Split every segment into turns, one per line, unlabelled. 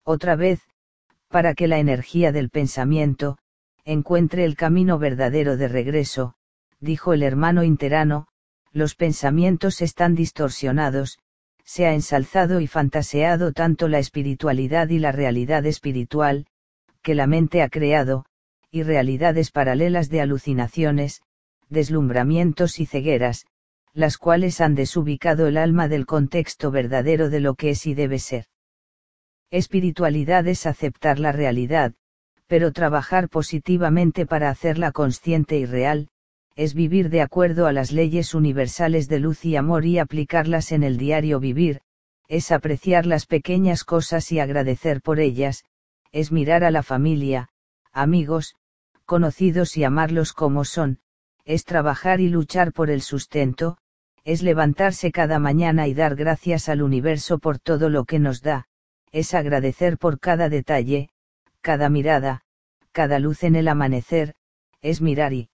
Otra vez, para que la energía del pensamiento encuentre el camino verdadero de regreso, dijo el hermano interano, los pensamientos están distorsionados, se ha ensalzado y fantaseado tanto la espiritualidad y la realidad espiritual, que la mente ha creado, y realidades paralelas de alucinaciones, deslumbramientos y cegueras, las cuales han desubicado el alma del contexto verdadero de lo que es y debe ser. Espiritualidad es aceptar la realidad, pero trabajar positivamente para hacerla consciente y real, es vivir de acuerdo a las leyes universales de luz y amor y aplicarlas en el diario vivir, es apreciar las pequeñas cosas y agradecer por ellas, es mirar a la familia, amigos, conocidos y amarlos como son, es trabajar y luchar por el sustento, es levantarse cada mañana y dar gracias al universo por todo lo que nos da, es agradecer por cada detalle, cada mirada, cada luz en el amanecer, es mirar y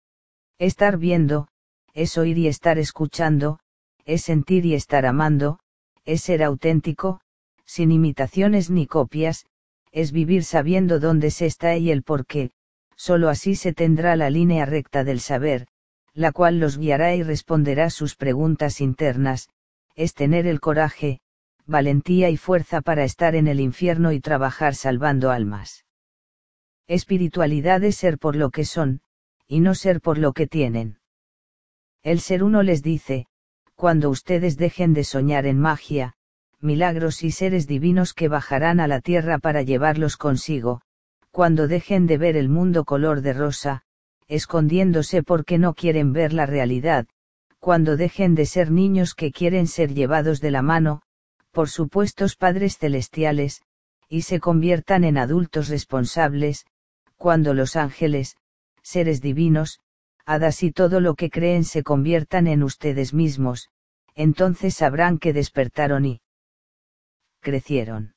estar viendo, es oír y estar escuchando, es sentir y estar amando, es ser auténtico, sin imitaciones ni copias, es vivir sabiendo dónde se está y el por qué, solo así se tendrá la línea recta del saber, la cual los guiará y responderá sus preguntas internas, es tener el coraje, valentía y fuerza para estar en el infierno y trabajar salvando almas. Espiritualidad es ser por lo que son, y no ser por lo que tienen. El Ser Uno les dice, cuando ustedes dejen de soñar en magia, milagros y seres divinos que bajarán a la tierra para llevarlos consigo, cuando dejen de ver el mundo color de rosa, escondiéndose porque no quieren ver la realidad, cuando dejen de ser niños que quieren ser llevados de la mano, por supuestos padres celestiales, y se conviertan en adultos responsables, cuando los ángeles, seres divinos, hadas y todo lo que creen se conviertan en ustedes mismos, entonces sabrán que despertaron y crecieron.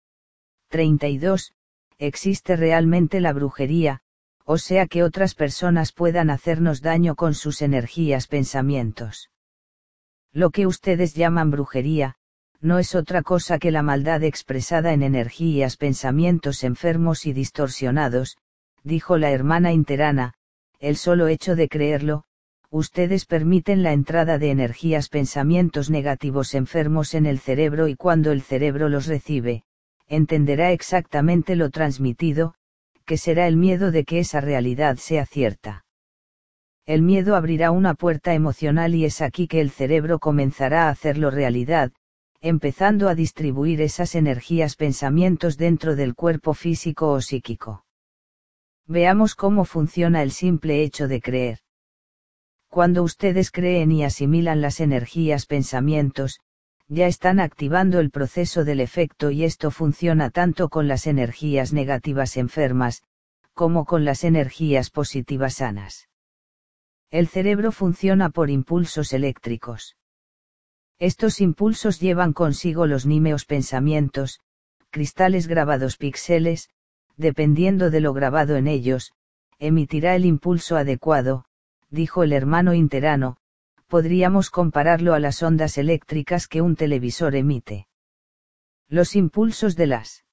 32. Existe realmente la brujería, o sea que otras personas puedan hacernos daño con sus energías, pensamientos. Lo que ustedes llaman brujería, no es otra cosa que la maldad expresada en energías, pensamientos enfermos y distorsionados, dijo la hermana interana, el solo hecho de creerlo, ustedes permiten la entrada de energías, pensamientos negativos enfermos en el cerebro y cuando el cerebro los recibe, entenderá exactamente lo transmitido, que será el miedo de que esa realidad sea cierta. El miedo abrirá una puerta emocional y es aquí que el cerebro comenzará a hacerlo realidad, empezando a distribuir esas energías, pensamientos dentro del cuerpo físico o psíquico. Veamos cómo funciona el simple hecho de creer. Cuando ustedes creen y asimilan las energías, pensamientos, ya están activando el proceso del efecto y esto funciona tanto con las energías negativas enfermas, como con las energías positivas sanas. El cerebro funciona por impulsos eléctricos. Estos impulsos llevan consigo los nímeos, pensamientos, cristales grabados, píxeles, dependiendo de lo grabado en ellos, emitirá el impulso adecuado, dijo el hermano interano, podríamos compararlo a las ondas eléctricas que un televisor emite. Los impulsos de las